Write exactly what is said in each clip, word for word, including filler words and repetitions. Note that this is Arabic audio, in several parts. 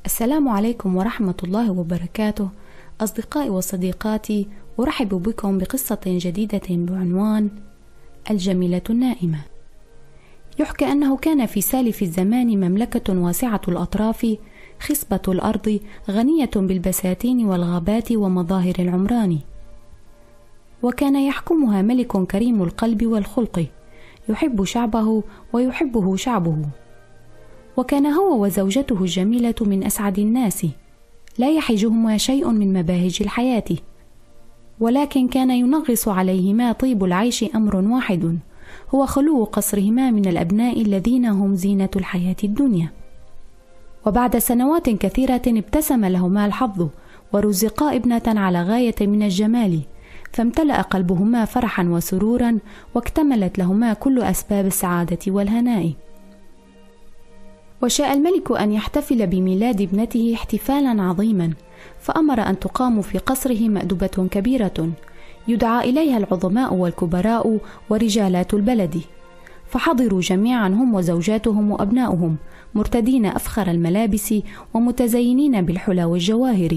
السلام عليكم ورحمة الله وبركاته. أصدقائي وصديقاتي، أرحب بكم بقصة جديدة بعنوان الجميلة النائمة. يحكى أنه كان في سالف الزمان مملكة واسعة الأطراف، خصبة الأرض، غنية بالبساتين والغابات ومظاهر العمران، وكان يحكمها ملك كريم القلب والخلق، يحب شعبه ويحبه شعبه. وكان هو وزوجته الجميلة من أسعد الناس، لا يحجهما شيء من مباهج الحياة، ولكن كان ينغص عليهما طيب العيش أمر واحد، هو خلو قصرهما من الأبناء الذين هم زينة الحياة الدنيا. وبعد سنوات كثيرة ابتسم لهما الحظ ورزقا ابنة على غاية من الجمال، فامتلأ قلبهما فرحا وسرورا، واكتملت لهما كل أسباب السعادة والهناء. وشاء الملك أن يحتفل بميلاد ابنته احتفالا عظيما، فأمر أن تقام في قصره مأدبة كبيرة يدعى إليها العظماء والكبراء ورجالات البلد، فحضروا جميعا هم وزوجاتهم وأبناؤهم، مرتدين أفخر الملابس ومتزينين بالحلى والجواهر.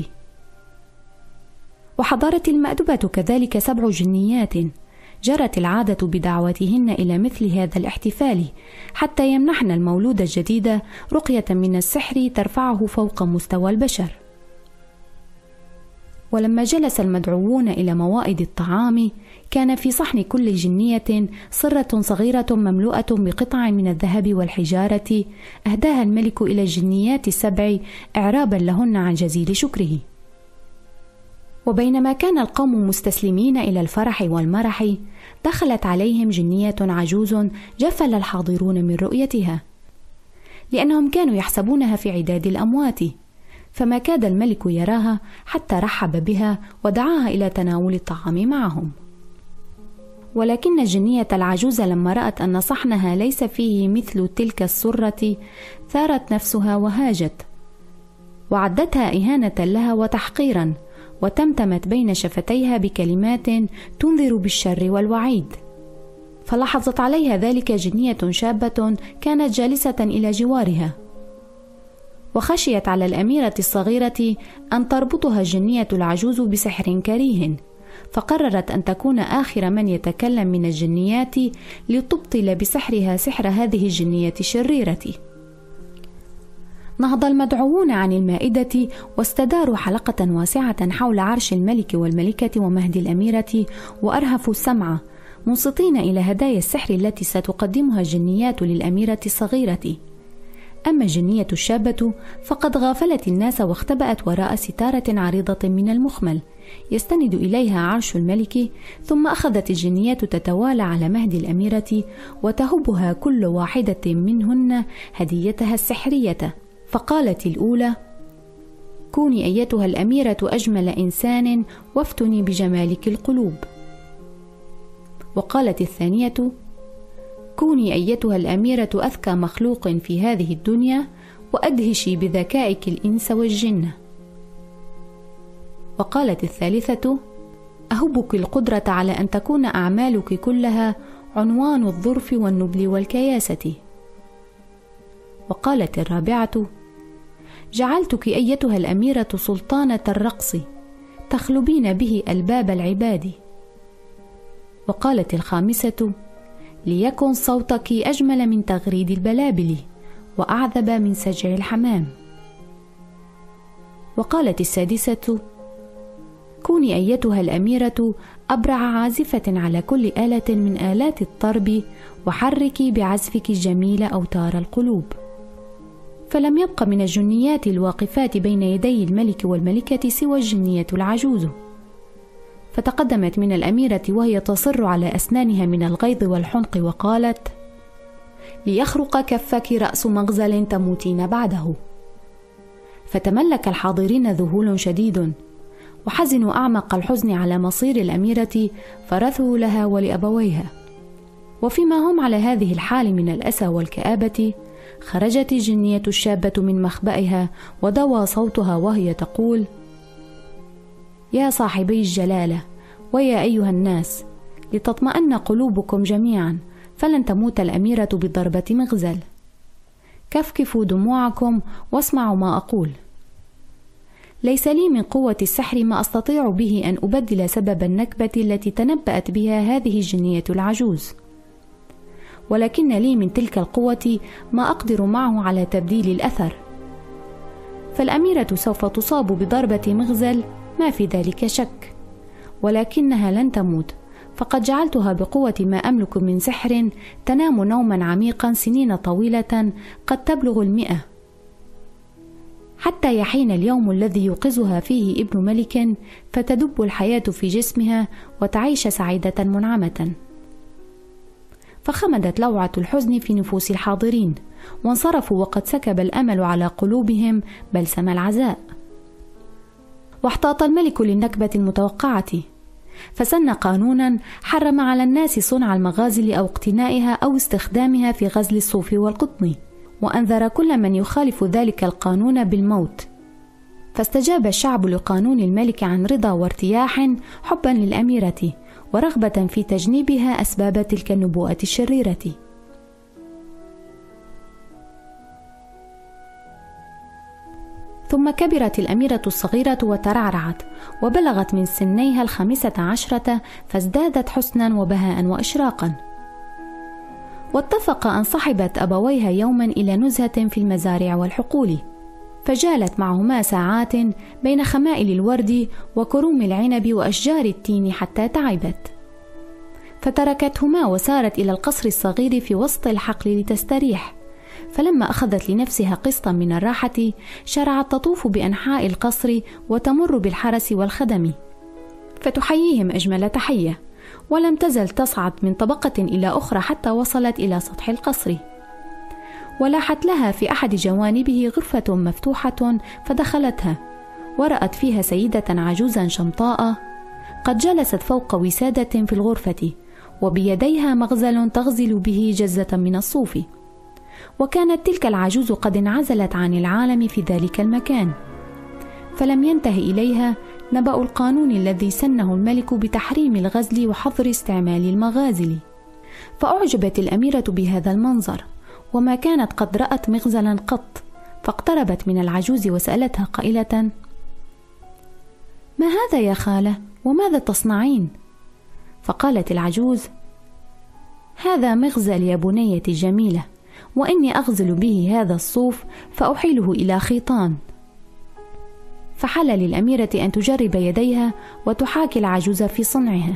وحضرت المأدبة كذلك سبع جنيات، جرت العادة بدعوتهن إلى مثل هذا الاحتفال، حتى يمنحن المولود الجديد رقية من السحر ترفعه فوق مستوى البشر. ولما جلس المدعوون إلى موائد الطعام، كان في صحن كل جنية صرة صغيرة مملوءة بقطع من الذهب والحجارة، أهداها الملك إلى الجنيات السبع إعرابا لهن عن جزيل شكره. وبينما كان القوم مستسلمين إلى الفرح والمرح، دخلت عليهم جنية عجوز جفل الحاضرون من رؤيتها، لأنهم كانوا يحسبونها في عداد الأموات، فما كاد الملك يراها حتى رحب بها ودعاها إلى تناول الطعام معهم. ولكن الجنية العجوز لما رأت أن صحنها ليس فيه مثل تلك السرة، ثارت نفسها وهاجت، وعدتها إهانة لها وتحقيرا، وتمتمت بين شفتيها بكلمات تنذر بالشر والوعيد. فلاحظت عليها ذلك جنية شابة كانت جالسة إلى جوارها، وخشيت على الأميرة الصغيرة أن تربطها الجنية العجوز بسحر كريه، فقررت أن تكون آخر من يتكلم من الجنيات لتبطل بسحرها سحر هذه الجنية الشريرة. نهض المدعوون عن المائدة واستداروا حلقة واسعة حول عرش الملك والملكة ومهد الأميرة، وأرهفوا السمع منصتين إلى هدايا السحر التي ستقدمها الجنيات للأميرة الصغيرة. أما الجنية الشابة فقد غافلت الناس واختبأت وراء ستارة عريضة من المخمل يستند إليها عرش الملك، ثم أخذت الجنيات تتوالى على مهد الأميرة وتهبها كل واحدة منهن هديتها السحرية. فقالت الأولى: كوني أيتها الأميرة أجمل إنسان وافتني بجمالك القلوب. وقالت الثانية: كوني أيتها الأميرة أذكى مخلوق في هذه الدنيا وأدهشي بذكائك الإنس والجن. وقالت الثالثة: أهبك القدرة على أن تكون أعمالك كلها عنوان الظرف والنبل والكياسة. وقالت الرابعة: جعلتك أيتها الأميرة سلطانة الرقص تخلبين به ألباب العباد. وقالت الخامسة: ليكن صوتك أجمل من تغريد البلابل وأعذب من سجع الحمام. وقالت السادسة: كوني أيتها الأميرة أبرع عازفة على كل آلة من آلات الطرب، وحركي بعزفك الجميل أوتار القلوب. فلم يبق من الجنيات الواقفات بين يدي الملك والملكة سوى الجنية العجوز، فتقدمت من الأميرة وهي تصر على أسنانها من الغيظ والحنق وقالت: ليخرق كفك رأس مغزل تموتين بعده. فتملك الحاضرين ذهول شديد، وحزنوا أعمق الحزن على مصير الأميرة، فرثوا لها ولأبويها. وفيما هم على هذه الحال من الأسى والكآبة، خرجت الجنية الشابة من مخبئها ودوى صوتها وهي تقول: يا صاحبي الجلالة، ويا أيها الناس، لتطمئن قلوبكم جميعا، فلن تموت الأميرة بضربة مغزل. كفكفوا دموعكم واسمعوا ما أقول. ليس لي من قوة السحر ما أستطيع به أن أبدل سبب النكبة التي تنبأت بها هذه الجنية العجوز، ولكن لي من تلك القوة ما أقدر معه على تبديل الأثر. فالأميرة سوف تصاب بضربة مغزل، ما في ذلك شك، ولكنها لن تموت، فقد جعلتها بقوة ما أملك من سحر تنام نوما عميقا سنين طويلة قد تبلغ المئة، حتى يحين اليوم الذي يوقظها فيه ابن ملك فتدب الحياة في جسمها وتعيش سعيدة منعمة. فخمدت لوعة الحزن في نفوس الحاضرين، وانصرفوا وقد سكب الأمل على قلوبهم بلسم العزاء. واحتاط الملك للنكبة المتوقعة، فسن قانونا حرم على الناس صنع المغازل أو اقتنائها أو استخدامها في غزل الصوف والقطن، وأنذر كل من يخالف ذلك القانون بالموت. فاستجاب الشعب لقانون الملك عن رضا وارتياح، حبا للأميرة ورغبة في تجنيبها أسباب تلك النبوءة الشريرة. ثم كبرت الأميرة الصغيرة وترعرعت، وبلغت من سنيها الخامسة عشرة، فازدادت حسنا وبهاء وإشراقا. واتفق أن صحبت أبويها يوما إلى نزهة في المزارع والحقول، فجالت معهما ساعات بين خمائل الورد وكروم العنب وأشجار التين حتى تعبت، فتركتهما وسارت إلى القصر الصغير في وسط الحقل لتستريح. فلما أخذت لنفسها قسطا من الراحة شرعت تطوف بأنحاء القصر وتمر بالحرس والخدم فتحييهم أجمل تحية، ولم تزل تصعد من طبقة إلى أخرى حتى وصلت إلى سطح القصر. ولاحت لها في أحد جوانبه غرفة مفتوحة، فدخلتها ورأت فيها سيدة عجوزا شمطاء قد جلست فوق وسادة في الغرفة، وبيديها مغزل تغزل به جزة من الصوف. وكانت تلك العجوز قد انعزلت عن العالم في ذلك المكان، فلم ينتهي إليها نبأ القانون الذي سنه الملك بتحريم الغزل وحظر استعمال المغازل. فأعجبت الأميرة بهذا المنظر، وما كانت قد رأت مغزلا قط، فاقتربت من العجوز وسألتها قائلة: ما هذا يا خالة؟ وماذا تصنعين؟ فقالت العجوز: هذا مغزل يا بنيتي الجميلة، وإني أغزل به هذا الصوف فأحيله إلى خيطان. فحل للأميرة أن تجرب يديها وتحاكي العجوز في صنعها،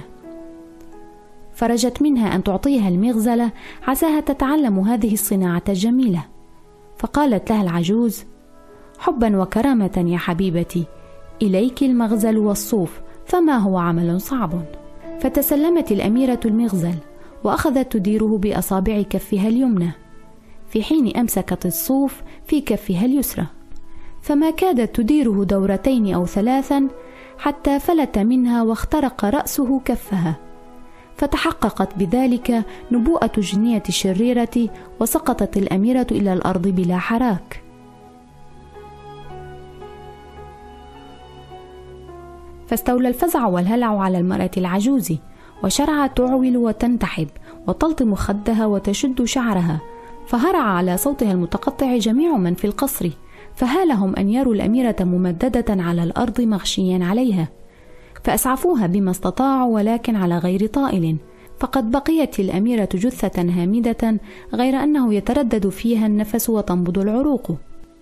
فرجت منها أن تعطيها المغزل عساها تتعلم هذه الصناعة الجميلة. فقالت لها العجوز: حبا وكرامة يا حبيبتي، إليك المغزل والصوف، فما هو عمل صعب. فتسلمت الأميرة المغزل وأخذت تديره بأصابع كفها اليمنى، في حين أمسكت الصوف في كفها اليسرى، فما كادت تديره دورتين أو ثلاثا حتى فلت منها واخترق رأسه كفها. فتحققت بذلك نبوءة الجنية الشريرة، وسقطت الأميرة إلى الأرض بلا حراك. فاستولى الفزع والهلع على المرأة العجوز، وشرعت تعول وتنتحب وتلطم خدها وتشد شعرها، فهرع على صوتها المتقطع جميع من في القصر، فهالهم أن يروا الأميرة ممددة على الأرض مغشيا عليها، فأسعفوها بما استطاعوا ولكن على غير طائل، فقد بقيت الأميرة جثة هامدة غير أنه يتردد فيها النفس وتنبض العروق.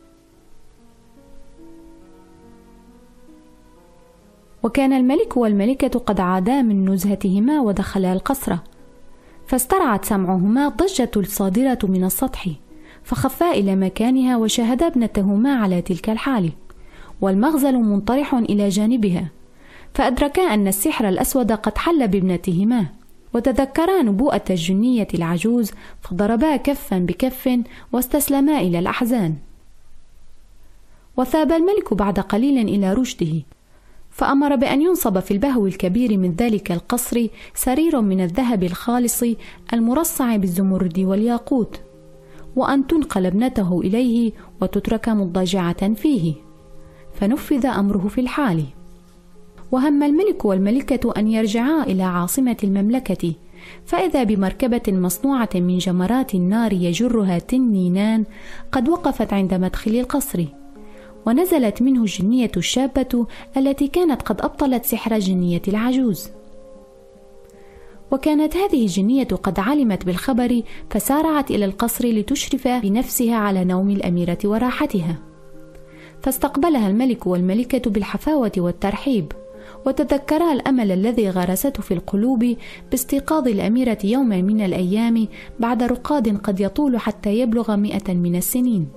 وكان الملك والملكة قد عادا من نزهتهما ودخلا القصر، فاسترعت سمعهما الضجة الصادرة من السطح، فخفا إلى مكانها وشاهدا ابنتهما على تلك الحال، والمغزل منطرح إلى جانبها، فأدركا أن السحر الأسود قد حل بابنتهما، وتذكرا نبوءة الجنية العجوز، فضربا كفا بكف واستسلما إلى الأحزان. وثاب الملك بعد قليل إلى رشده، فأمر بأن ينصب في البهو الكبير من ذلك القصر سرير من الذهب الخالص المرصع بالزمرد والياقوت، وأن تنقل ابنته إليه وتترك مضطجعة فيه، فنفذ أمره في الحال. وهم الملك والملكة أن يرجعا إلى عاصمة المملكة، فإذا بمركبة مصنوعة من جمرات النار يجرها تنينان قد وقفت عند مدخل القصر، ونزلت منه الجنية الشابة التي كانت قد أبطلت سحر الجنية العجوز. وكانت هذه الجنية قد علمت بالخبر، فسارعت إلى القصر لتشرف بنفسها على نوم الأميرة وراحتها. فاستقبلها الملك والملكة بالحفاوة والترحيب، وتذكرا الأمل الذي غرسته في القلوب باستيقاظ الأميرة يوما من الأيام بعد رقاد قد يطول حتى يبلغ مئة من السنين.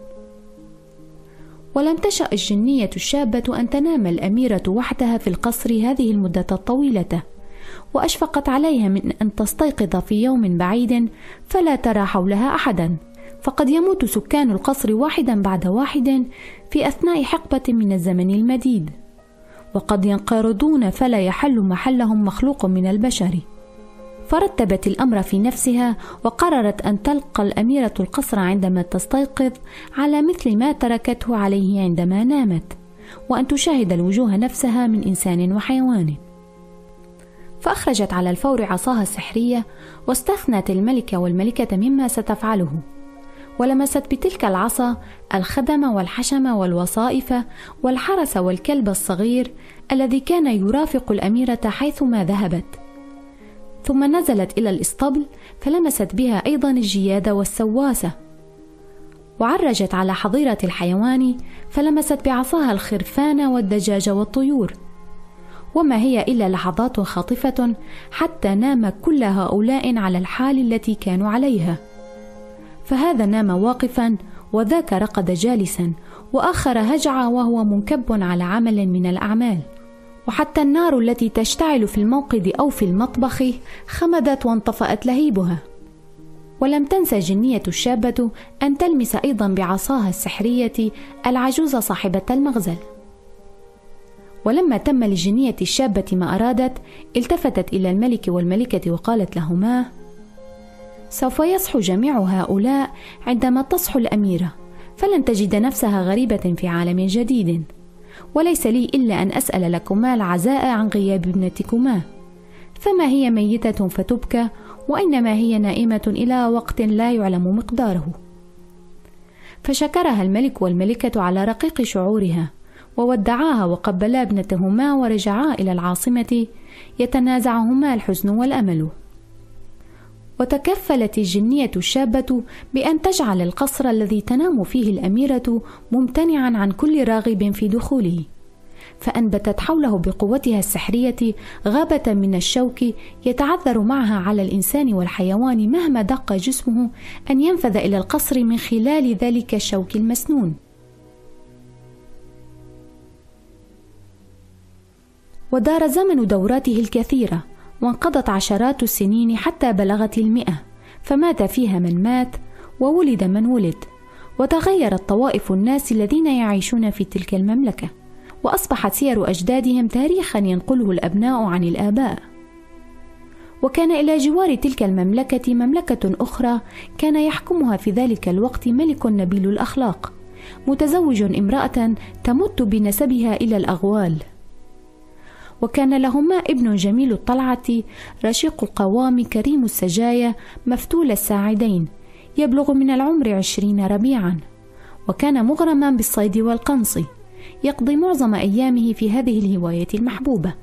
ولم تشأ الجنية الشابة أن تنام الأميرة وحدها في القصر هذه المدة الطويلة، وأشفقت عليها من أن تستيقظ في يوم بعيد فلا ترى حولها أحدا، فقد يموت سكان القصر واحدا بعد واحد في أثناء حقبة من الزمن المديد، وقد ينقرضون فلا يحل محلهم مخلوق من البشر. فرتبت الأمر في نفسها، وقررت أن تلقى الأميرة القصر عندما تستيقظ على مثل ما تركته عليه عندما نامت، وأن تشاهد الوجوه نفسها من إنسان وحيوان. فأخرجت على الفور عصاها السحرية، واستثنت الملك والملكة مما ستفعله، ولمست بتلك العصا الخدم والحشم والوصائف والحرس والكلب الصغير الذي كان يرافق الأميرة حيثما ذهبت. ثم نزلت إلى الإسطبل فلمست بها أيضا الجياد والسواسة، وعرجت على حظيرة الحيوان فلمست بعصاها الخرفان والدجاج والطيور. وما هي إلا لحظات خاطفة حتى نام كل هؤلاء على الحال التي كانوا عليها، فهذا نام واقفا، وذاك رقد جالسا، وآخر هجع وهو منكب على عمل من الأعمال. وحتى النار التي تشتعل في الموقد أو في المطبخ خمدت وانطفأت لهيبها. ولم تنسى الجنية الشابة أن تلمس أيضا بعصاها السحرية العجوز صاحبة المغزل. ولما تم للجنية الشابة ما أرادت، التفتت إلى الملك والملكة وقالت لهما: سوف يصحو جميع هؤلاء عندما تصحو الأميرة، فلن تجد نفسها غريبة في عالم جديد، وليس لي إلا أن أسأل لكما العزاء عن غياب ابنتكما، فما هي ميتة فتبكى، وإنما هي نائمة إلى وقت لا يعلم مقداره. فشكرها الملك والملكة على رقيق شعورها، وودعاها وقبلا ابنتهما ورجعا إلى العاصمة يتنازعهما الحزن والأمل. وتكفلت الجنية الشابة بأن تجعل القصر الذي تنام فيه الأميرة ممتنعا عن كل راغب في دخوله، فأنبتت حوله بقوتها السحرية غابة من الشوك يتعذر معها على الإنسان والحيوان مهما دق جسمه أن ينفذ إلى القصر من خلال ذلك الشوك المسنون. ودار زمن دوراته الكثيرة، وانقضت عشرات السنين حتى بلغت المئة، فمات فيها من مات وولد من ولد، وتغيرت طوائف الناس الذين يعيشون في تلك المملكة، وأصبحت سير أجدادهم تاريخا ينقله الأبناء عن الآباء. وكان إلى جوار تلك المملكة مملكة أخرى كان يحكمها في ذلك الوقت ملك نبيل الأخلاق، متزوج امرأة تمت بنسبها إلى الأغوال. وكان لهما ابن جميل الطلعة رشيق القوام كريم السجايا مفتول الساعدين، يبلغ من العمر عشرين ربيعا، وكان مغرما بالصيد والقنص، يقضي معظم أيامه في هذه الهواية المحبوبة.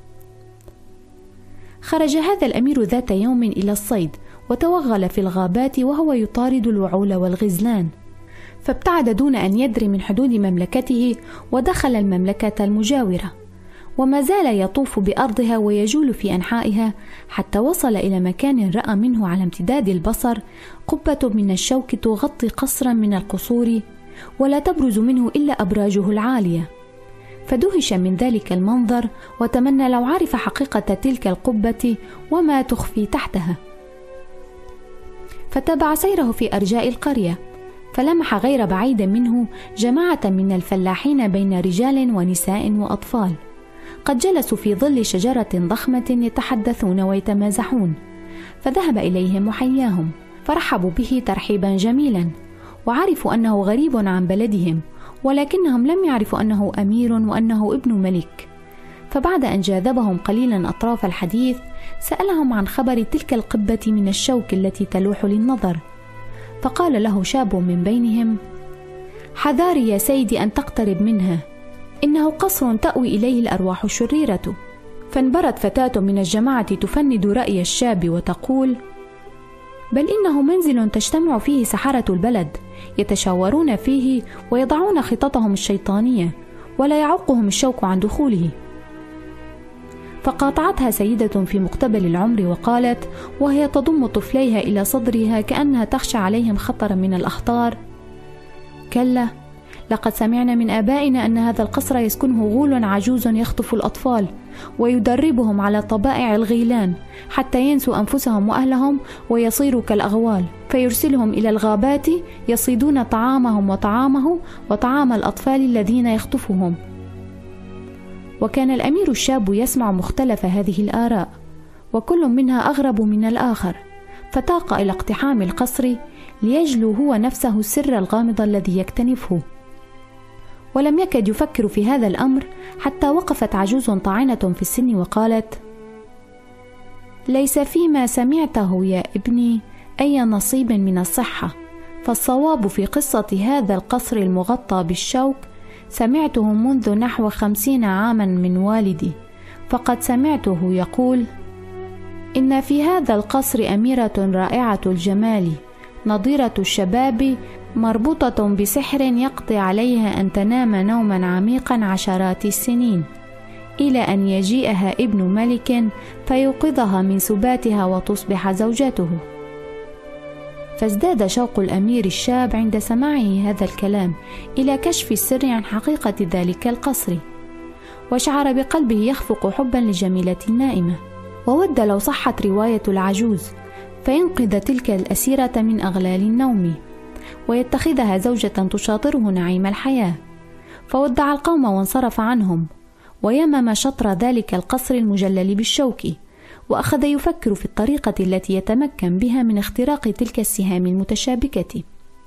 خرج هذا الأمير ذات يوم إلى الصيد، وتوغل في الغابات وهو يطارد الوعول والغزلان، فابتعد دون أن يدري من حدود مملكته، ودخل المملكة المجاورة، وما زال يطوف بأرضها ويجول في أنحائها حتى وصل إلى مكان رأى منه على امتداد البصر قبة من الشوك تغطي قصرا من القصور، ولا تبرز منه إلا أبراجه العالية، فدهش من ذلك المنظر، وتمنى لو عرف حقيقة تلك القبة وما تخفي تحتها. فتابع سيره في أرجاء القرية، فلمح غير بعيد منه جماعة من الفلاحين بين رجال ونساء وأطفال، قد جلسوا في ظل شجرة ضخمة يتحدثون ويتمازحون، فذهب إليهم وحياهم، فرحبوا به ترحيبا جميلا، وعرفوا أنه غريب عن بلدهم، ولكنهم لم يعرفوا أنه أمير وأنه ابن ملك. فبعد أن جاذبهم قليلا أطراف الحديث سألهم عن خبر تلك القبة من الشوك التي تلوح للنظر، فقال له شاب من بينهم: حذاري يا سيدي أن تقترب منها، إنه قصر تأوي إليه الأرواح الشريرة. فانبرت فتاة من الجماعة تفند رأي الشاب وتقول: بل إنه منزل تجتمع فيه سحرة البلد، يتشاورون فيه ويضعون خططهم الشيطانية، ولا يعوقهم الشوك عن دخوله. فقاطعتها سيدة في مقتبل العمر وقالت وهي تضم طفليها إلى صدرها كأنها تخشى عليهم خطرا من الأخطار: كلا، لقد سمعنا من آبائنا أن هذا القصر يسكنه غول عجوز يخطف الأطفال ويدربهم على طبائع الغيلان حتى ينسوا أنفسهم وأهلهم ويصيروا كالأغوال، فيرسلهم إلى الغابات يصيدون طعامهم وطعامه وطعام الأطفال الذين يخطفهم. وكان الأمير الشاب يسمع مختلف هذه الآراء، وكل منها أغرب من الآخر، فتاق إلى اقتحام القصر ليجلو هو نفسه السر الغامض الذي يكتنفه. ولم يكد يفكر في هذا الأمر حتى وقفت عجوز طاعنة في السن وقالت: ليس فيما سمعته يا ابني أي نصيب من الصحة، فالصواب في قصة هذا القصر المغطى بالشوك سمعته منذ نحو خمسين عاما من والدي، فقد سمعته يقول: إن في هذا القصر أميرة رائعة الجمال نضيرة الشباب مربوطة بسحر يقضي عليها أن تنام نوما عميقا عشرات السنين، إلى أن يجيئها ابن ملك فيوقظها من سباتها وتصبح زوجته. فازداد شوق الأمير الشاب عند سماعه هذا الكلام إلى كشف السر عن حقيقة ذلك القصر، وشعر بقلبه يخفق حبا لجميلة النائمة، وود لو صحت رواية العجوز فينقذ تلك الأسيرة من أغلال النوم ويتخذها زوجة تشاطره نعيم الحياة. فودع القوم وانصرف عنهم، ويمم شطر ذلك القصر المجلل بالشوك، وأخذ يفكر في الطريقة التي يتمكن بها من اختراق تلك السهام المتشابكة.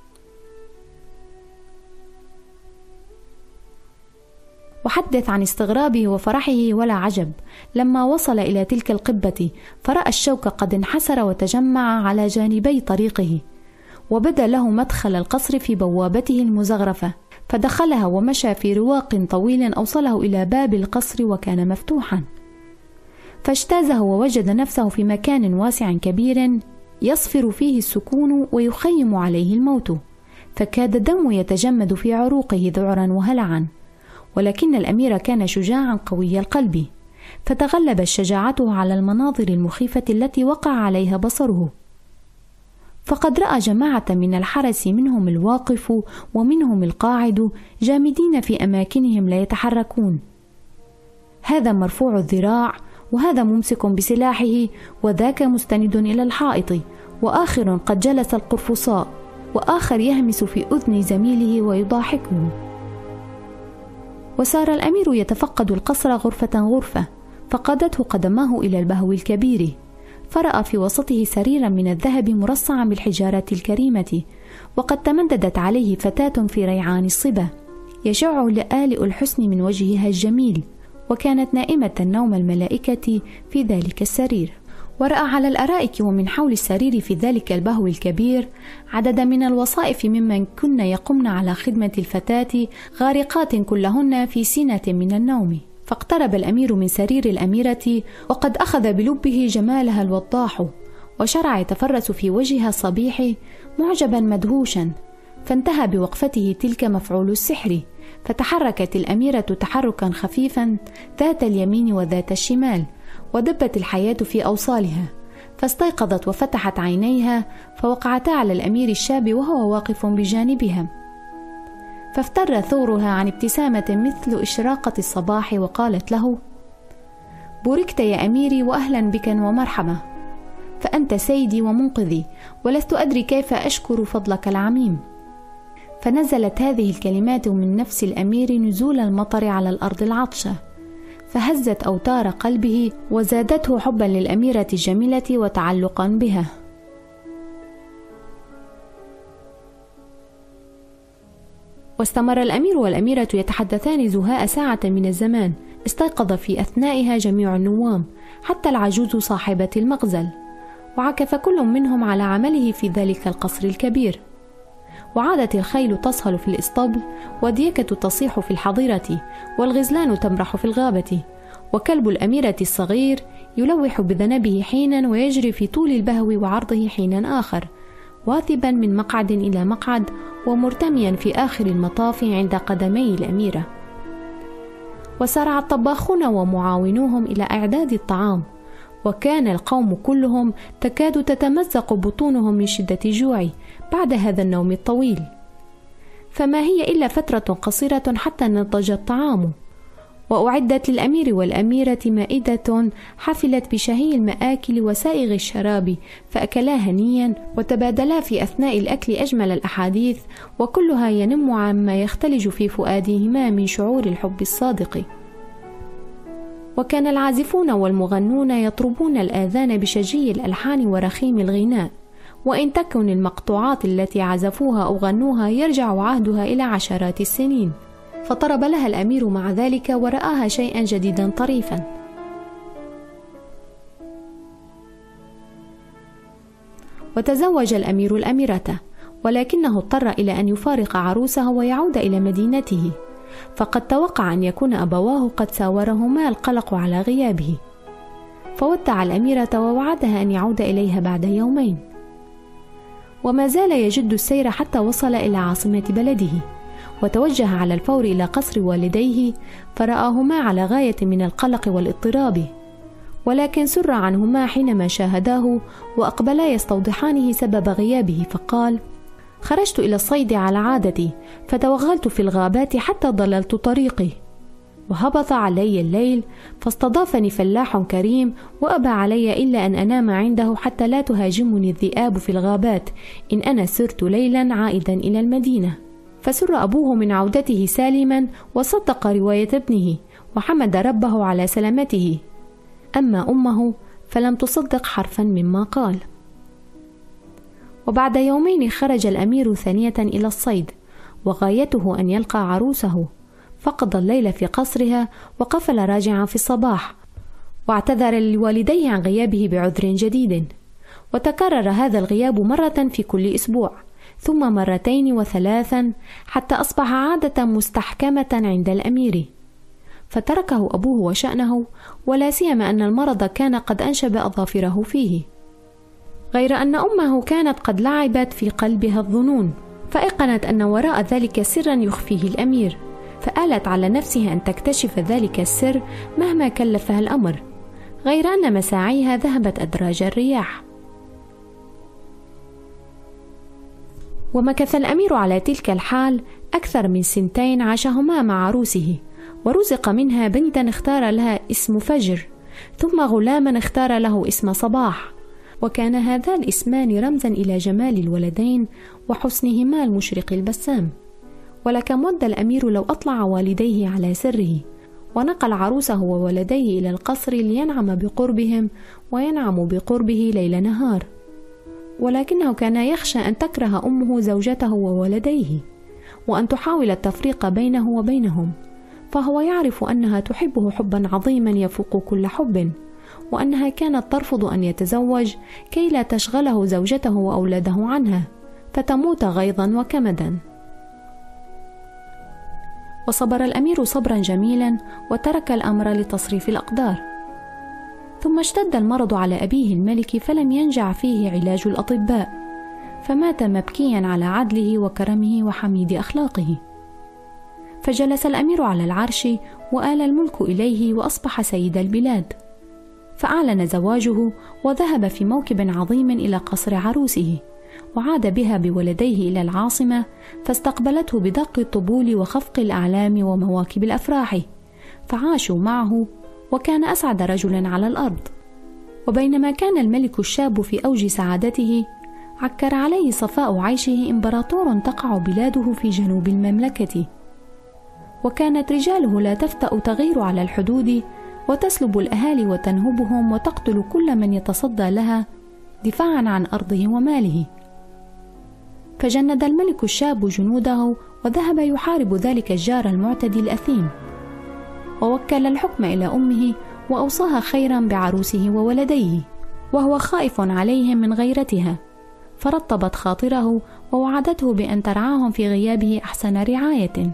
وحدث عن استغرابه وفرحه ولا عجب لما وصل إلى تلك القبة، فرأى الشوك قد انحسر وتجمع على جانبي طريقه، وبدا له مدخل القصر في بوابته المزغرفة، فدخلها ومشى في رواق طويل أوصله إلى باب القصر وكان مفتوحا، فاجتازه ووجد نفسه في مكان واسع كبير يصفر فيه السكون ويخيم عليه الموت، فكاد الدم يتجمد في عروقه ذعرا وهلعا. ولكن الأمير كان شجاعا قوي القلب، فتغلب شجاعته على المناظر المخيفة التي وقع عليها بصره. فقد رأى جماعة من الحرس، منهم الواقف ومنهم القاعد، جامدين في أماكنهم لا يتحركون، هذا مرفوع الذراع وهذا ممسك بسلاحه وذاك مستند إلى الحائط، وآخر قد جلس القرفصاء، وآخر يهمس في أذن زميله ويضاحكه. وسار الأمير يتفقد القصر غرفة غرفة، فقادته قدماه إلى البهو الكبير، فرأى في وسطه سريرا من الذهب مرصعا بالحجارة الكريمة، وقد تمددت عليه فتاة في ريعان الصبا يشع لآلئ الحسن من وجهها الجميل، وكانت نائمة نوم الملائكة في ذلك السرير. ورأى على الأرائك ومن حول السرير في ذلك البهو الكبير عدد من الوصائف ممن كن يقمن على خدمة الفتاة غارقات كلهن في سينة من النوم. فاقترب الأمير من سرير الأميرة وقد أخذ بلبه جمالها الوضاح، وشرع يتفرس في وجهها الصبيح معجبا مدهوشا، فانتهى بوقفته تلك مفعول السحر، فتحركت الأميرة تحركا خفيفا ذات اليمين وذات الشمال، ودبت الحياة في أوصالها، فاستيقظت وفتحت عينيها فوقعتا على الأمير الشاب وهو واقف بجانبها، فافتر ثورها عن ابتسامة مثل إشراقة الصباح، وقالت له: بوركت يا أميري وأهلا بك ومرحبا، فأنت سيدي ومنقذي، ولست أدري كيف أشكر فضلك العميم. فنزلت هذه الكلمات من نفس الأمير نزول المطر على الأرض العطشة، فهزت أوتار قلبه وزادته حبا للأميرة الجميلة وتعلقا بها. واستمر الأمير والأميرة يتحدثان زهاء ساعة من الزمان، استيقظ في أثنائها جميع النوام حتى العجوز صاحبة المغزل، وعكف كل منهم على عمله في ذلك القصر الكبير. وعادت الخيل تصهل في الإسطبل، والديكة تصيح في الحظيرة، والغزلان تمرح في الغابة، وكلب الأميرة الصغير يلوح بذنبه حينا ويجري في طول البهو وعرضه حينا آخر، واثبا من مقعد إلى مقعد، ومرتميا في آخر المطاف عند قدمي الأميرة. وسارع الطباخون ومعاونوهم إلى إعداد الطعام، وكان القوم كلهم تكاد تتمزق بطونهم من شدة جوع بعد هذا النوم الطويل. فما هي إلا فترة قصيرة حتى نضج الطعام، وأعدت للأمير والأميرة مائدة حفلت بشهي المآكل وسائغ الشراب، فأكلا هنيا وتبادلا في أثناء الأكل أجمل الأحاديث، وكلها ينم عما يختلج في فؤادهما من شعور الحب الصادق. وكان العازفون والمغنون يطربون الآذان بشجي الألحان ورخيم الغناء، وإن تكن المقطوعات التي عزفوها أو غنوها يرجع عهدها إلى عشرات السنين، فطرب لها الأمير مع ذلك ورآها شيئا جديدا طريفا. وتزوج الأمير الأميرة، ولكنه اضطر إلى أن يفارق عروسه ويعود إلى مدينته، فقد توقع أن يكون أبواه قد ساورهما القلق على غيابه، فودع الأميرة ووعدها أن يعود إليها بعد يومين. وما زال يجد السير حتى وصل إلى عاصمة بلده، وتوجه على الفور إلى قصر والديه، فرآهما على غاية من القلق والاضطراب، ولكن سر عنهما حينما شاهداه وأقبلا يستوضحانه سبب غيابه، فقال: خرجت إلى الصيد على عادتي، فتوغلت في الغابات حتى ضللت طريقي، وهبط علي الليل، فاستضافني فلاح كريم، وأبى علي إلا أن أنام عنده حتى لا تهاجمني الذئاب في الغابات إن أنا سرت ليلا عائدا إلى المدينة. فسر أبوه من عودته سالما، وصدق رواية ابنه، وحمد ربه على سلامته. أما أمه فلم تصدق حرفا مما قال. وبعد يومين خرج الأمير ثانية إلى الصيد، وغايته أن يلقى عروسه، فقضى الليل في قصرها، وقفل راجعا في الصباح، واعتذر لوالديه عن غيابه بعذر جديد. وتكرر هذا الغياب مرة في كل أسبوع، ثم مرتين وثلاثا، حتى أصبح عادة مستحكمة عند الأمير، فتركه أبوه وشأنه، ولا سيما أن المرض كان قد أنشب أظافره فيه، غير أن أمه كانت قد لعبت في قلبها الظنون، فأيقنت أن وراء ذلك سرا يخفيه الأمير، فآلت على نفسها أن تكتشف ذلك السر مهما كلفها الأمر، غير أن مساعيها ذهبت أدراج الرياح. ومكث الأمير على تلك الحال أكثر من سنتين عاشهما مع عروسه، ورزق منها بنتا اختار لها اسم فجر، ثم غلاما اختار له اسم صباح، وكان هذان الاسمان رمزا إلى جمال الولدين وحسنهما المشرق البسام. ولكم ود الأمير لو أطلع والديه على سره، ونقل عروسه وولديه إلى القصر لينعم بقربهم وينعم بقربه ليل نهار، ولكنه كان يخشى أن تكره أمه زوجته وولديه، وأن تحاول التفريق بينه وبينهم، فهو يعرف أنها تحبه حبا عظيما يفوق كل حب، وأنها كانت ترفض أن يتزوج كي لا تشغله زوجته وأولاده عنها، فتموت غيظا وكمدا. وصبر الأمير صبرا جميلا، وترك الأمر لتصريف الأقدار. ثم اشتد المرض على أبيه الملك، فلم ينجع فيه علاج الأطباء، فمات مبكيا على عدله وكرمه وحميد أخلاقه. فجلس الأمير على العرش، وآل الملك إليه، وأصبح سيد البلاد، فأعلن زواجه، وذهب في موكب عظيم إلى قصر عروسه، وعاد بها بولديه إلى العاصمة، فاستقبلته بدق الطبول وخفق الأعلام ومواكب الأفراح، فعاشوا معه، وكان أسعد رجل على الأرض. وبينما كان الملك الشاب في أوج سعادته، عكر عليه صفاء عيشه إمبراطور تقع بلاده في جنوب المملكة، وكانت رجاله لا تفتأ تغير على الحدود، وتسلب الأهالي وتنهبهم، وتقتل كل من يتصدى لها دفاعا عن أرضه وماله. فجند الملك الشاب جنوده، وذهب يحارب ذلك الجار المعتدي الأثيم، ووكل الحكم إلى أمه، وأوصاها خيرا بعروسه وولديه، وهو خائف عليهم من غيرتها، فرطبت خاطره ووعدته بأن ترعاهم في غيابه أحسن رعاية.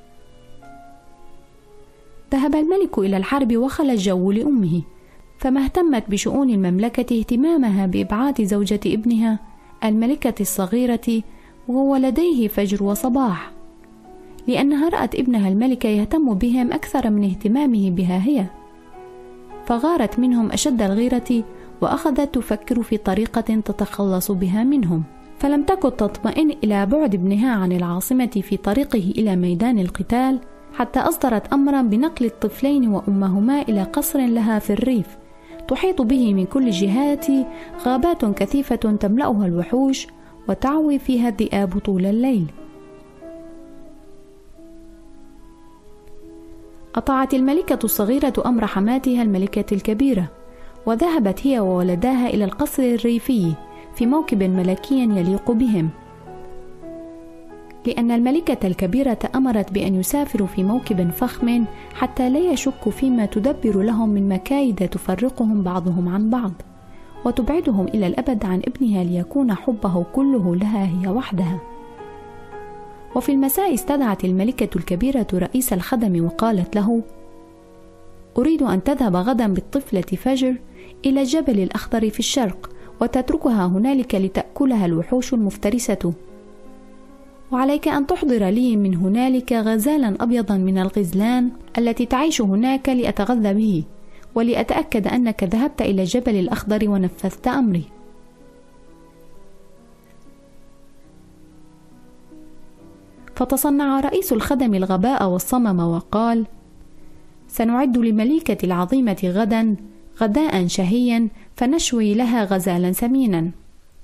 ذهب الملك إلى الحرب وخلى الجو لأمه، فما اهتمت بشؤون المملكة اهتمامها بإبعاد زوجة ابنها الملكة الصغيرة وهو لديه فجر وصباح، لأنها رأت ابنها الملك يهتم بهم أكثر من اهتمامه بها هي، فغارت منهم أشد الغيرة وأخذت تفكر في طريقة تتخلص بها منهم، فلم تكن تطمئن إلى بعد ابنها عن العاصمة في طريقه إلى ميدان القتال، حتى أصدرت أمرا بنقل الطفلين وأمهما إلى قصر لها في الريف تحيط به من كل جهات غابات كثيفة تملأها الوحوش وتعوي فيها الذئاب طول الليل. أطاعت الملكة الصغيرة أمر حماتها الملكة الكبيرة، وذهبت هي وولداها إلى القصر الريفي في موكب ملكي يليق بهم، لأن الملكة الكبيرة أمرت بأن يسافروا في موكب فخم حتى لا يشكوا فيما تدبر لهم من مكايد تفرقهم بعضهم عن بعض وتبعدهم إلى الأبد عن ابنها ليكون حبه كله لها هي وحدها. وفي المساء استدعت الملكة الكبيرة رئيس الخدم وقالت له: أريد أن تذهب غدا بالطفلة فجر إلى الجبل الأخضر في الشرق وتتركها هنالك لتأكلها الوحوش المفترسة، وعليك أن تحضر لي من هنالك غزالا أبيضا من الغزلان التي تعيش هناك لأتغذى به، ولأتأكد أنك ذهبت إلى الجبل الأخضر ونفذت أمري. فتصنع رئيس الخدم الغباء والصمم وقال: سنعد لمليكة العظيمة غدا غداء شهيا فنشوي لها غزالا سمينا.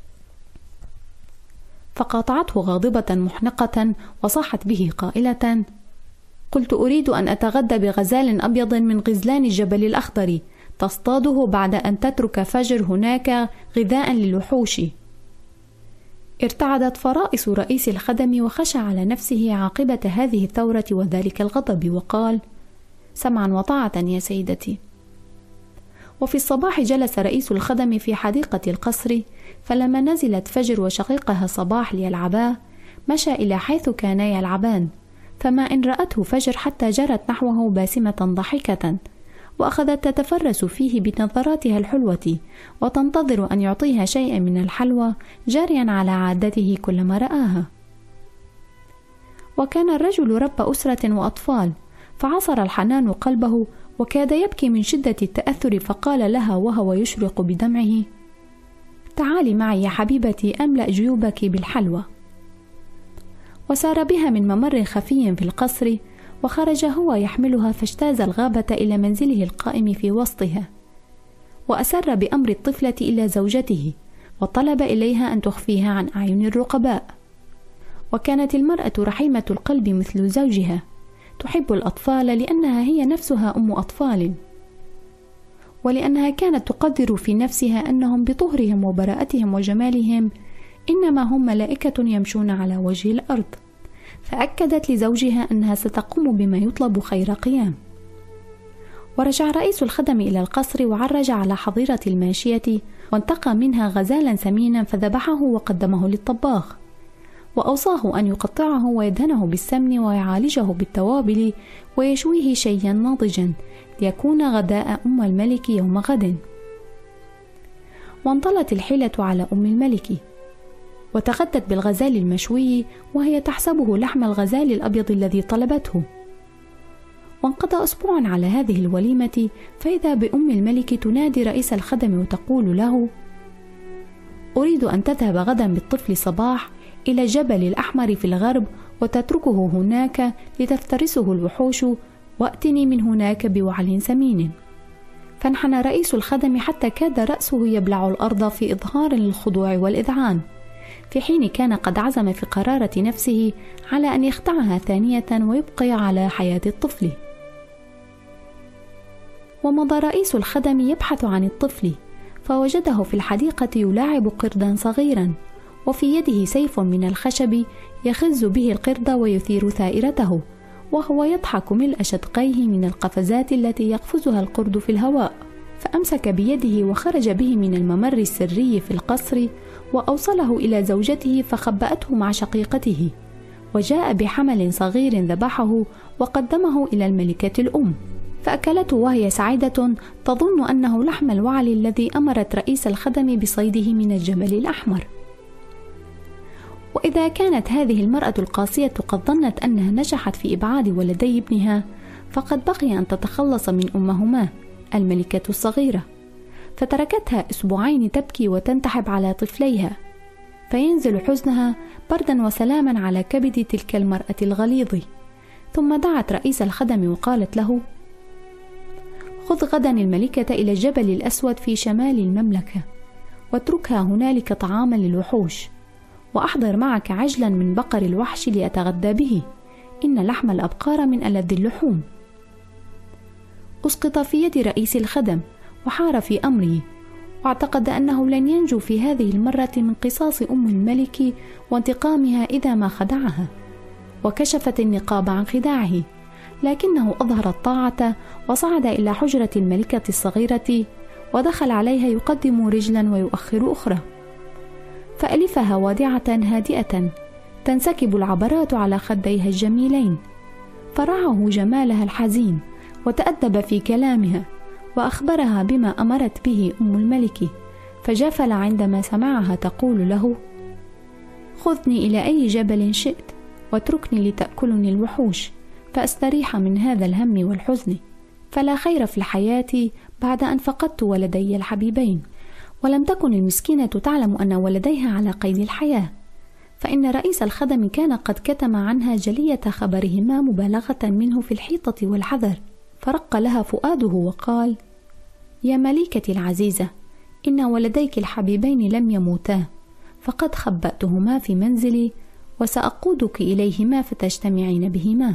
فقاطعته غاضبة محنقة وصاحت به قائلة: قلت أريد أن أتغدى بغزال أبيض من غزلان الجبل الأخضر تصطاده بعد أن تترك فجر هناك غذاء للوحوش. ارتعدت فرائص رئيس الخدم وخشى على نفسه عاقبة هذه الثورة وذلك الغضب وقال: سمعا وطاعة يا سيدتي. وفي الصباح جلس رئيس الخدم في حديقة القصر، فلما نزلت فجر وشقيقها صباح ليلعبا مشى إلى حيث كانا يلعبان، فما إن رأته فجر حتى جرت نحوه باسمة ضحكة، وأخذت تتفرس فيه بنظراتها الحلوة وتنتظر أن يعطيها شيئا من الحلوى جاريا على عادته كلما رآها. وكان الرجل رب أسرة وأطفال، فعصر الحنان قلبه وكاد يبكي من شدة التأثر، فقال لها وهو يشرق بدمعه: تعالي معي يا حبيبتي أملأ جيوبك بالحلوى. وسار بها من ممر خفي في القصر، وخرج هو يحملها فاجتاز الغابة إلى منزله القائم في وسطها، وأسر بأمر الطفلة إلى زوجته وطلب إليها أن تخفيها عن أعين الرقباء. وكانت المرأة رحيمة القلب مثل زوجها، تحب الأطفال لأنها هي نفسها أم أطفال، ولأنها كانت تقدر في نفسها أنهم بطهرهم وبراءتهم وجمالهم إنما هم ملائكة يمشون على وجه الأرض، فأكدت لزوجها أنها ستقوم بما يطلب خير قيام. ورجع رئيس الخدم إلى القصر وعرج على حظيرة الماشية وانتقى منها غزالا سمينا فذبحه وقدمه للطباخ، وأوصاه أن يقطعه ويدهنه بالسمن ويعالجه بالتوابل ويشويه شيئا ناضجا ليكون غداء أم الملك يوم غد. وانطلت الحيلة على أم الملك وتغدت بالغزال المشوي وهي تحسبه لحم الغزال الأبيض الذي طلبته. وانقضى أسبوع على هذه الوليمة، فإذا بأم الملك تنادي رئيس الخدم وتقول له: أريد أن تذهب غدا بالطفل صباح إلى الجبل الأحمر في الغرب وتتركه هناك لتفترسه الوحوش، وأتني من هناك بوعل سمين. فانحنى رئيس الخدم حتى كاد رأسه يبلع الأرض في إظهار للخضوع والإذعان، في حين كان قد عزم في قرارة نفسه على أن يخدعها ثانية ويبقي على حياة الطفل. ومضى رئيس الخدم يبحث عن الطفل، فوجده في الحديقة يلاعب قردا صغيرا، وفي يده سيف من الخشب يخز به القرد ويثير ثائرته، وهو يضحك ملء شدقيه من القفزات التي يقفزها القرد في الهواء. فأمسك بيده وخرج به من الممر السري في القصر، وأوصله إلى زوجته فخبأته مع شقيقته، وجاء بحمل صغير ذبحه وقدمه إلى الملكة الأم، فأكلته وهي سعيدة تظن أنه لحم الوعل الذي أمرت رئيس الخدم بصيده من الجبل الأحمر. وإذا كانت هذه المرأة القاسية قد ظنت أنها نجحت في إبعاد ولدي ابنها، فقد بقي أن تتخلص من أمهما الملكة الصغيرة، فتركتها أسبوعين تبكي وتنتحب على طفليها، فينزل حزنها بردا وسلاما على كبد تلك المرأة الغليظ. ثم دعت رئيس الخدم وقالت له: خذ غدا الملكة إلى الجبل الأسود في شمال المملكة، واتركها هنالك طعاما للوحوش، وأحضر معك عجلا من بقر الوحش لأتغدى به، إن لحم الأبقار من ألذ اللحوم. أسقط في يد رئيس الخدم وحار في أمره، واعتقد أنه لن ينجو في هذه المرة من قصاص أم الملك وانتقامها إذا ما خدعها، وكشفت النقاب عن خداعه، لكنه أظهر الطاعة وصعد إلى حجرة الملكة الصغيرة ودخل عليها يقدم رجلا ويؤخر أخرى، فألفها وادعة هادئة تنسكب العبرات على خديها الجميلين، فرعه جمالها الحزين وتأدب في كلامها، وأخبرها بما أمرت به أم الملك، فجفل عندما سمعها تقول له: خذني إلى أي جبل شئت واتركني لتأكلني الوحوش، فأستريح من هذا الهم والحزن، فلا خير في الحياة بعد أن فقدت ولدي الحبيبين. ولم تكن المسكينة تعلم أن ولديها على قيد الحياة، فإن رئيس الخدم كان قد كتم عنها جلية خبرهما مبالغة منه في الحيطة والحذر، فرق لها فؤاده وقال: يا مليكتي العزيزة، إن ولديك الحبيبين لم يموتا، فقد خبأتهما في منزلي، وسأقودك إليهما فتجتمعين بهما.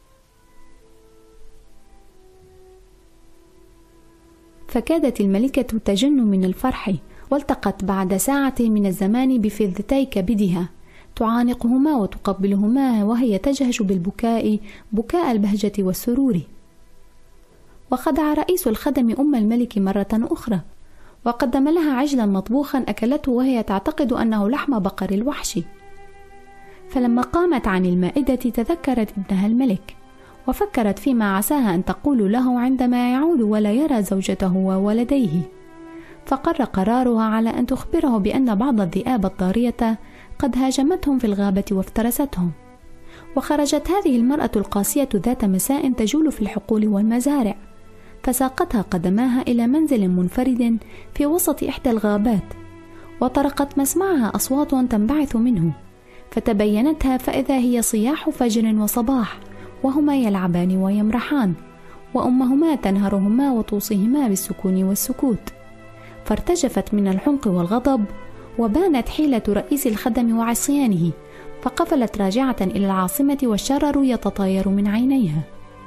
فكادت الملكة تجن من الفرح، والتقت بعد ساعة من الزمان بفذتي كبدها تعانقهما وتقبلهما وهي تجهش بالبكاء بكاء البهجة والسرور. وخدع رئيس الخدم أم الملك مرة أخرى، وقدم لها عجلا مطبوخا أكلته وهي تعتقد أنه لحم بقر الوحش، فلما قامت عن المائدة تذكرت ابنها الملك، وفكرت فيما عساها أن تقول له عندما يعود ولا يرى زوجته وولديه، فقر قرارها على أن تخبره بأن بعض الذئاب الضارية قد هاجمتهم في الغابة وافترستهم. وخرجت هذه المرأة القاسية ذات مساء تجول في الحقول والمزارع، فساقتها قدماها إلى منزل منفرد في وسط إحدى الغابات، وطرقت مسمعها أصوات تنبعث منه، فتبينتها فإذا هي صياح فجر وصباح، وهما يلعبان ويمرحان، وأمهما تنهرهما وتوصيهما بالسكون والسكوت. فارتجفت من الحنق والغضب، وبانت حيلة رئيس الخدم وعصيانه، فقفلت راجعة إلى العاصمة والشرر يتطاير من عينيها.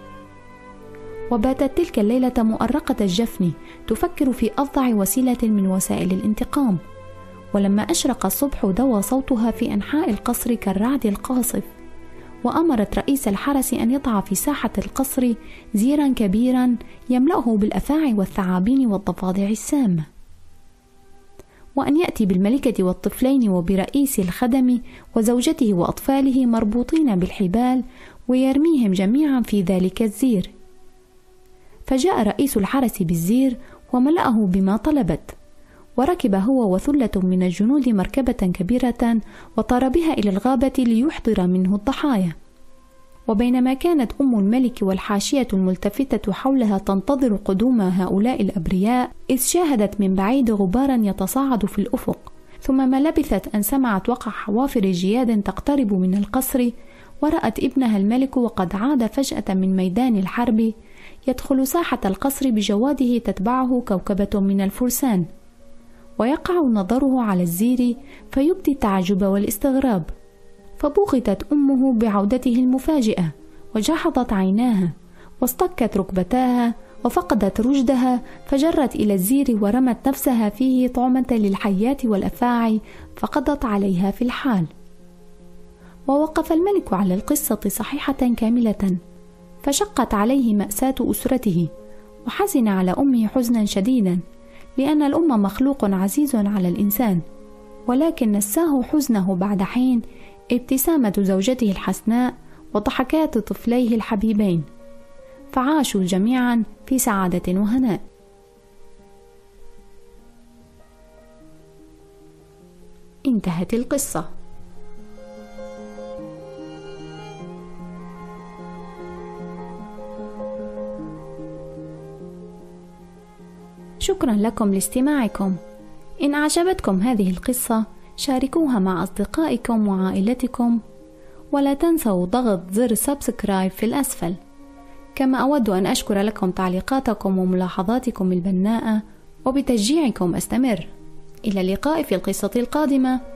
وباتت تلك الليلة مؤرقة الجفن تفكر في أفظع وسيلة من وسائل الانتقام. ولما أشرق الصبح دوى صوتها في أنحاء القصر كالرعد القاصف، وأمرت رئيس الحرس أن يضع في ساحة القصر زيرا كبيرا يملأه بالأفاعي والثعابين والضفادع السامة، وأن يأتي بالملكة والطفلين وبرئيس الخدم وزوجته وأطفاله مربوطين بالحبال ويرميهم جميعا في ذلك الزير. فجاء رئيس الحرس بالزير وملأه بما طلبت، وركب هو وثلة من الجنود مركبة كبيرة وطار بها إلى الغابة ليحضر منه الضحايا. وبينما كانت أم الملك والحاشية الملتفتة حولها تنتظر قدوم هؤلاء الأبرياء، إذ شاهدت من بعيد غبارا يتصاعد في الأفق، ثم ما لبثت أن سمعت وقع حوافر جياد تقترب من القصر، ورأت ابنها الملك وقد عاد فجأة من ميدان الحرب يدخل ساحة القصر بجواده تتبعه كوكبة من الفرسان، ويقع نظره على الزير فيبدي التعجب والاستغراب. فبغتت أمه بعودته المفاجئة، وجحظت عيناها واصطكت ركبتاها وفقدت رشدها، فجرت إلى الزير ورمت نفسها فيه طعمة للحيات والأفاعي، فقضت عليها في الحال. ووقف الملك على القصة صحيحة كاملة، فشقت عليه مأساة أسرته، وحزن على أمه حزنا شديدا، لأن الأم مخلوق عزيز على الإنسان، ولكن نساه حزنه بعد حين ابتسامة زوجته الحسناء وضحكات طفليه الحبيبين، فعاشوا جميعا في سعادة وهناء. انتهت القصة. شكرا لكم لاستماعكم. إن أعجبتكم هذه القصة شاركوها مع أصدقائكم وعائلتكم، ولا تنسوا ضغط زر سبسكرايب في الأسفل. كما أود أن أشكر لكم تعليقاتكم وملاحظاتكم البناءة، وبتشجيعكم أستمر. إلى اللقاء في القصة القادمة.